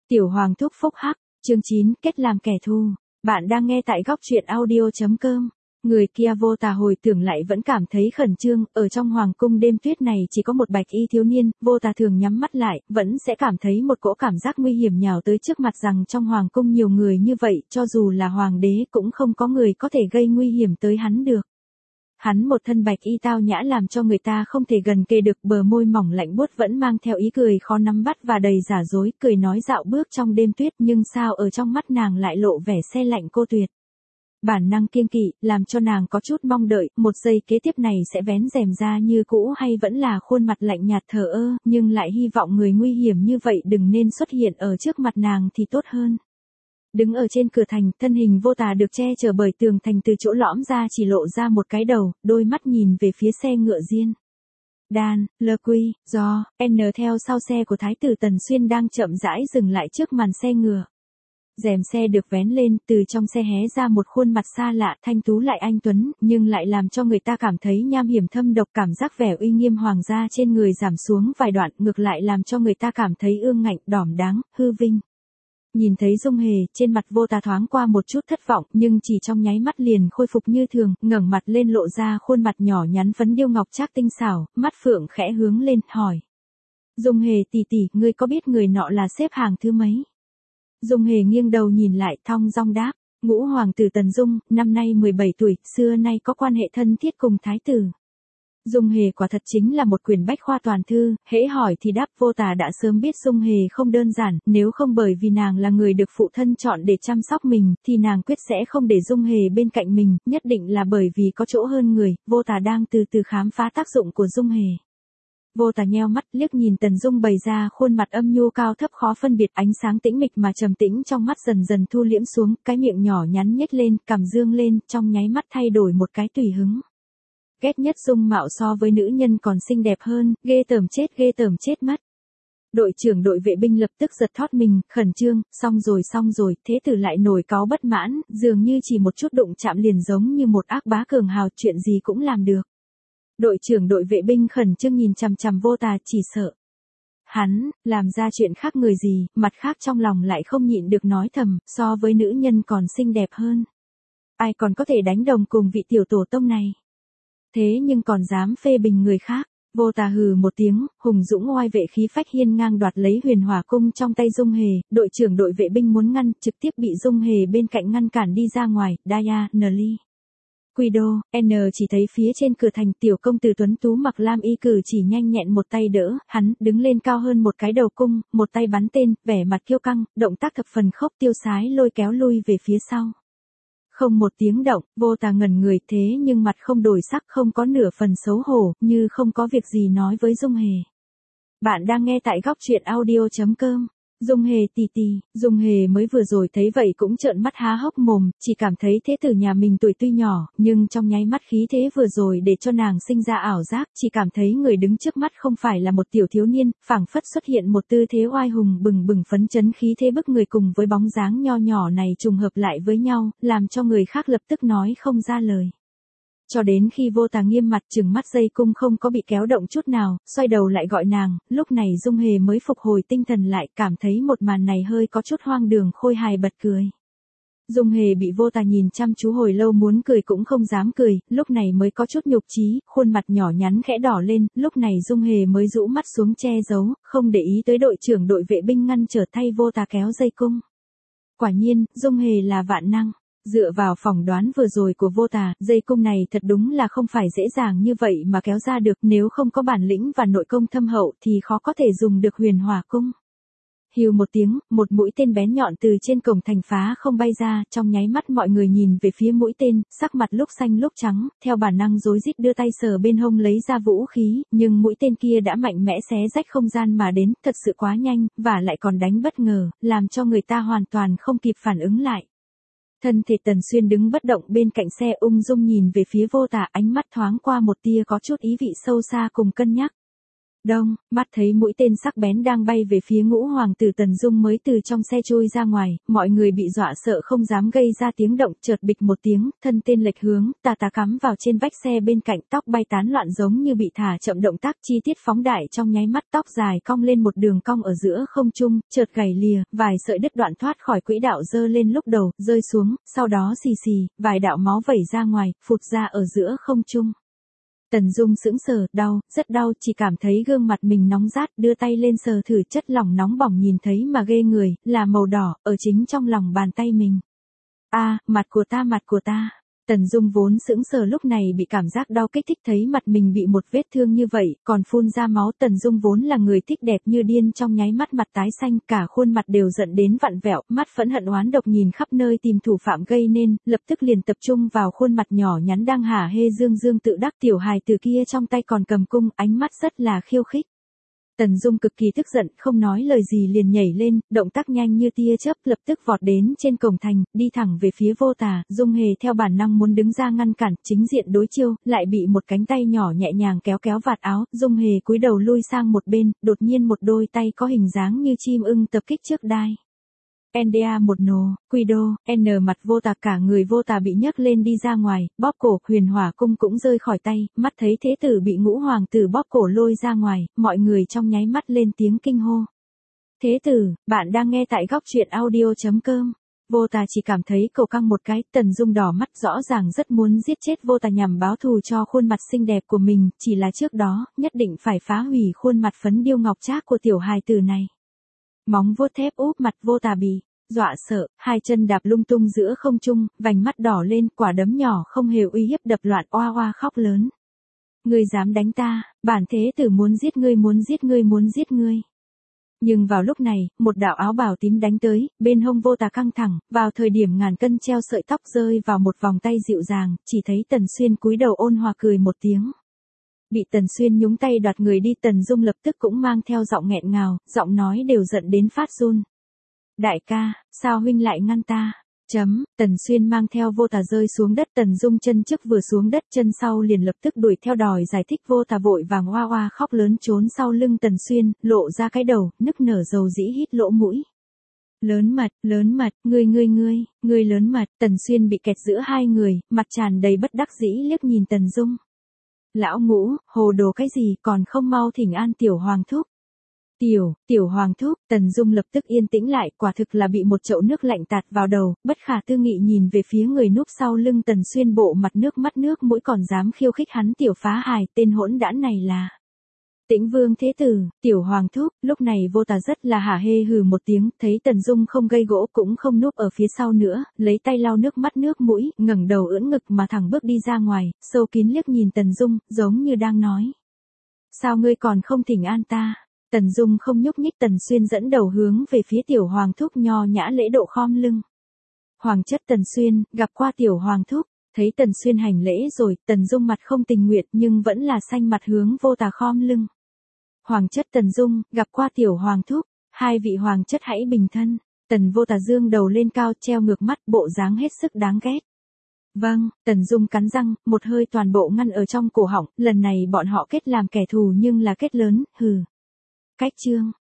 Tiểu Hoàng thúc phúc hắc, chương 9, kết làm kẻ thù. Bạn đang nghe tại góc truyện audio.com. Người kia vô tà hồi tưởng lại vẫn cảm thấy khẩn trương, ở trong hoàng cung đêm tuyết này chỉ có một bạch y thiếu niên, vô tà thường nhắm mắt lại, vẫn sẽ cảm thấy một cỗ cảm giác nguy hiểm nhào tới trước mặt rằng trong hoàng cung nhiều người như vậy, cho dù là hoàng đế cũng không có người có thể gây nguy hiểm tới hắn được. Hắn một thân bạch y tao nhã làm cho người ta không thể gần kề được, bờ môi mỏng lạnh buốt vẫn mang theo ý cười khó nắm bắt và đầy giả dối, cười nói dạo bước trong đêm tuyết nhưng sao ở trong mắt nàng lại lộ vẻ se lạnh cô tuyệt. Bản năng kiêng kỵ, làm cho nàng có chút mong đợi, một giây kế tiếp này sẽ vén rèm ra như cũ hay vẫn là khuôn mặt lạnh nhạt thờ ơ, nhưng lại hy vọng người nguy hiểm như vậy đừng nên xuất hiện ở trước mặt nàng thì tốt hơn. Đứng ở trên cửa thành, thân hình vô tà được che chở bởi tường thành, từ chỗ lõm ra chỉ lộ ra một cái đầu, đôi mắt nhìn về phía xe ngựa riêng. Dan, Lơ Quy, Do, N theo sau xe của Thái tử Tần Xuyên đang chậm rãi dừng lại trước màn xe ngựa. Rèm xe được vén lên, từ trong xe hé ra một khuôn mặt xa lạ, thanh tú lại anh tuấn, nhưng lại làm cho người ta cảm thấy nham hiểm thâm độc, cảm giác vẻ uy nghiêm hoàng gia trên người giảm xuống vài đoạn, ngược lại làm cho người ta cảm thấy ương ngạnh, đỏm đáng, hư vinh. Nhìn thấy Dung Hề, trên mặt vô tà thoáng qua một chút thất vọng, nhưng chỉ trong nháy mắt liền khôi phục như thường, ngẩng mặt lên lộ ra khuôn mặt nhỏ nhắn phấn điêu ngọc trác tinh xảo, mắt phượng khẽ hướng lên, hỏi. Dung Hề tỷ tỷ, ngươi có biết người nọ là xếp hàng thứ mấy? Dung Hề nghiêng đầu nhìn lại, thong dong đáp, ngũ hoàng tử Tần Dung, năm nay 17 tuổi, xưa nay có quan hệ thân thiết cùng thái tử. Dung Hề quả thật chính là một quyển bách khoa toàn thư, hễ hỏi thì đáp. Vô tà đã sớm biết Dung Hề không đơn giản, nếu không bởi vì nàng là người được phụ thân chọn để chăm sóc mình, thì nàng quyết sẽ không để Dung Hề bên cạnh mình, nhất định là bởi vì có chỗ hơn người. Vô tà đang từ từ khám phá tác dụng của Dung Hề. Vô tà nheo mắt liếc nhìn Tần Dung bày ra khuôn mặt âm nhu cao thấp khó phân biệt, ánh sáng tĩnh mịch mà trầm tĩnh trong mắt dần dần thu liễm xuống, cái miệng nhỏ nhắn nhếch lên, cằm dương lên, trong nháy mắt thay đổi một cái tùy hứng. Ghét nhất dung mạo so với nữ nhân còn xinh đẹp hơn, ghê tởm chết mất. Đội trưởng đội vệ binh lập tức giật thót mình, khẩn trương, xong rồi, thế tử lại nổi cáu bất mãn, dường như chỉ một chút đụng chạm liền giống như một ác bá cường hào, chuyện gì cũng làm được. Đội trưởng đội vệ binh khẩn trương nhìn chằm chằm vô tà, chỉ sợ hắn làm ra chuyện khác người gì, mặt khác trong lòng lại không nhịn được nói thầm, so với nữ nhân còn xinh đẹp hơn. Ai còn có thể đánh đồng cùng vị tiểu tổ tông này. Thế nhưng còn dám phê bình người khác. Vô tà hừ một tiếng, hùng dũng oai vệ khí phách hiên ngang đoạt lấy huyền hỏa cung trong tay Dung Hề. Đội trưởng đội vệ binh muốn ngăn, trực tiếp bị Dung Hề bên cạnh ngăn cản đi ra ngoài. Daya, Nli, Guido, chỉ thấy phía trên cửa thành tiểu công tử tuấn tú mặc lam y cử chỉ nhanh nhẹn một tay đỡ, hắn đứng lên cao hơn một cái đầu cung, một tay bắn tên, vẻ mặt kiêu căng, động tác thập phần khốc tiêu sái lôi kéo lui về phía sau. Không một tiếng động, vô tà ngẩn người, thế nhưng mặt không đổi sắc, không có nửa phần xấu hổ, như không có việc gì nói với Dung Hề. Bạn đang nghe tại góc truyện audio.com. Dung Hề tỷ tỷ, Dung Hề mới vừa rồi thấy vậy cũng trợn mắt há hốc mồm, chỉ cảm thấy thế tử nhà mình tuổi tuy nhỏ, nhưng trong nháy mắt khí thế vừa rồi để cho nàng sinh ra ảo giác, chỉ cảm thấy người đứng trước mắt không phải là một tiểu thiếu niên, phảng phất xuất hiện một tư thế oai hùng bừng bừng phấn chấn, khí thế bức người cùng với bóng dáng nho nhỏ này trùng hợp lại với nhau, làm cho người khác lập tức nói không ra lời. Cho đến khi vô tà nghiêm mặt trừng mắt, dây cung không có bị kéo động chút nào, xoay đầu lại gọi nàng, lúc này Dung Hề mới phục hồi tinh thần lại, cảm thấy một màn này hơi có chút hoang đường, khôi hài bật cười. Dung Hề bị vô tà nhìn chăm chú hồi lâu, muốn cười cũng không dám cười, lúc này mới có chút nhục chí, khuôn mặt nhỏ nhắn khẽ đỏ lên, lúc này Dung Hề mới rũ mắt xuống che giấu, không để ý tới đội trưởng đội vệ binh ngăn trở thay vô tà kéo dây cung. Quả nhiên, Dung Hề là vạn năng. Dựa vào phỏng đoán vừa rồi của vô tà, dây cung này thật đúng là không phải dễ dàng như vậy mà kéo ra được, nếu không có bản lĩnh và nội công thâm hậu thì khó có thể dùng được huyền hỏa cung. Hiu một tiếng, một mũi tên bén nhọn từ trên cổng thành phá không bay ra, trong nháy mắt mọi người nhìn về phía mũi tên, sắc mặt lúc xanh lúc trắng, theo bản năng rối rít đưa tay sờ bên hông lấy ra vũ khí, nhưng mũi tên kia đã mạnh mẽ xé rách không gian mà đến, thật sự quá nhanh, và lại còn đánh bất ngờ, làm cho người ta hoàn toàn không kịp phản ứng lại. Thân thể Tần Xuyên đứng bất động bên cạnh xe, ung dung nhìn về phía vô tà, ánh mắt thoáng qua một tia có chút ý vị sâu xa cùng cân nhắc. Đông, mắt thấy mũi tên sắc bén đang bay về phía ngũ hoàng tử Tần Dung mới từ trong xe trôi ra ngoài, mọi người bị dọa sợ không dám gây ra tiếng động, chợt bịch một tiếng, thân tên lệch hướng, tà cắm vào trên vách xe bên cạnh, tóc bay tán loạn giống như bị thả chậm, động tác chi tiết phóng đại trong nháy mắt, tóc dài cong lên một đường cong ở giữa không trung, chợt gãy lìa, vài sợi đứt đoạn thoát khỏi quỹ đạo giơ lên lúc đầu, rơi xuống, sau đó xì xì, vài đạo máu vẩy ra ngoài, phụt ra ở giữa không trung. Tần Dung sững sờ, đau, rất đau, chỉ cảm thấy gương mặt mình nóng rát, đưa tay lên sờ thử, chất lỏng nóng bỏng nhìn thấy mà ghê người, là màu đỏ, ở chính trong lòng bàn tay mình. A, mặt của ta, mặt của ta. Tần Dung vốn sững sờ lúc này bị cảm giác đau kích thích, thấy mặt mình bị một vết thương như vậy, còn phun ra máu. Tần Dung vốn là người thích đẹp như điên, trong nháy mắt mặt tái xanh, cả khuôn mặt đều giận đến vặn vẹo, mắt phẫn hận oán độc nhìn khắp nơi tìm thủ phạm gây nên, lập tức liền tập trung vào khuôn mặt nhỏ nhắn đang hả hê dương dương tự đắc, tiểu hài từ kia trong tay còn cầm cung, ánh mắt rất là khiêu khích. Tần Dung cực kỳ tức giận, không nói lời gì liền nhảy lên, động tác nhanh như tia chớp, lập tức vọt đến trên cổng thành, đi thẳng về phía Vô Tà. Dung Hề theo bản năng muốn đứng ra ngăn cản, chính diện đối chiêu, lại bị một cánh tay nhỏ nhẹ nhàng kéo vạt áo. Dung Hề cúi đầu lui sang một bên, đột nhiên một đôi tay có hình dáng như chim ưng tập kích trước đai. NDA một nổ, Quido, N mặt Vô Tà, cả người Vô Tà bị nhấc lên đi ra ngoài, bóp cổ, Huyền Hỏa cung cũng rơi khỏi tay, mắt thấy thế tử bị ngũ hoàng tử bóp cổ lôi ra ngoài, mọi người trong nháy mắt lên tiếng kinh hô. Thế tử, bạn đang nghe tại góc truyện audio.com. Vô Tà chỉ cảm thấy cổ căng một cái, Tần Dung đỏ mắt, rõ ràng rất muốn giết chết Vô Tà nhằm báo thù cho khuôn mặt xinh đẹp của mình, chỉ là trước đó, nhất định phải phá hủy khuôn mặt phấn điêu ngọc trác của tiểu hài tử này. Móng vuốt thép úp mặt Vô Tà bị dọa sợ, hai chân đạp lung tung giữa không trung, vành mắt đỏ lên, quả đấm nhỏ không hề uy hiếp đập loạn, oa oa khóc lớn. Ngươi dám đánh ta, bản thế tử muốn giết ngươi, muốn giết ngươi, muốn giết ngươi. Nhưng vào lúc này, một đạo áo bào tím đánh tới, bên hông Vô Tà căng thẳng, vào thời điểm ngàn cân treo sợi tóc rơi vào một vòng tay dịu dàng, chỉ thấy Tần Xuyên cúi đầu ôn hòa cười một tiếng. Bị Tần Xuyên nhúng tay đoạt người đi, Tần Dung lập tức cũng mang theo giọng nghẹn ngào, giọng nói đều giận đến phát run. Đại ca, sao huynh lại ngăn ta? Tần Xuyên mang theo Vô Tà rơi xuống đất, Tần Dung chân trước vừa xuống đất, chân sau liền lập tức đuổi theo đòi giải thích. Vô Tà vội vàng oa oa khóc lớn trốn sau lưng Tần Xuyên, lộ ra cái đầu, nức nở dầu dĩ hít lỗ mũi. Lớn mật, ngươi lớn mật. Tần Xuyên bị kẹt giữa hai người, mặt tràn đầy bất đắc dĩ liếc nhìn Tần Dung. Lão Ngũ, hồ đồ cái gì, còn không mau thỉnh an tiểu hoàng thúc. Tiểu hoàng thúc. Tần Dung lập tức yên tĩnh lại, quả thực là bị một chậu nước lạnh tạt vào đầu, bất khả tư nghị nhìn về phía người núp sau lưng Tần Xuyên, bộ mặt nước mắt nước mũi, còn dám khiêu khích hắn tiểu phá hài, tên hỗn đản này là Tĩnh Vương thế tử. Tiểu hoàng thúc. Lúc này Vô Tà rất là hả hê hừ một tiếng, thấy Tần Dung không gây gỗ cũng không núp ở phía sau nữa, lấy tay lau nước mắt nước mũi, ngẩng đầu ưỡn ngực mà thẳng bước đi ra ngoài, sâu kín liếc nhìn Tần Dung, giống như đang nói. Sao ngươi còn không thỉnh an ta? Tần Dung không nhúc nhích. Tần Xuyên dẫn đầu hướng về phía tiểu hoàng thúc, nho nhã lễ độ khom lưng. Hoàng chất Tần Xuyên, gặp qua tiểu hoàng thúc. Thấy Tần Xuyên hành lễ rồi, Tần Dung mặt không tình nguyện nhưng vẫn là xanh mặt hướng Vô Tà khom lưng. Hoàng chất Tần Dung, gặp qua tiểu hoàng thúc. Hai vị hoàng chất hãy bình thân. Tần Vô Tà dương đầu lên cao, treo ngược mắt, bộ dáng hết sức đáng ghét. Vâng. Tần Dung cắn răng, một hơi toàn bộ ngăn ở trong cổ họng, lần này bọn họ kết làm kẻ thù nhưng là kết lớn, hừ. Cách chương.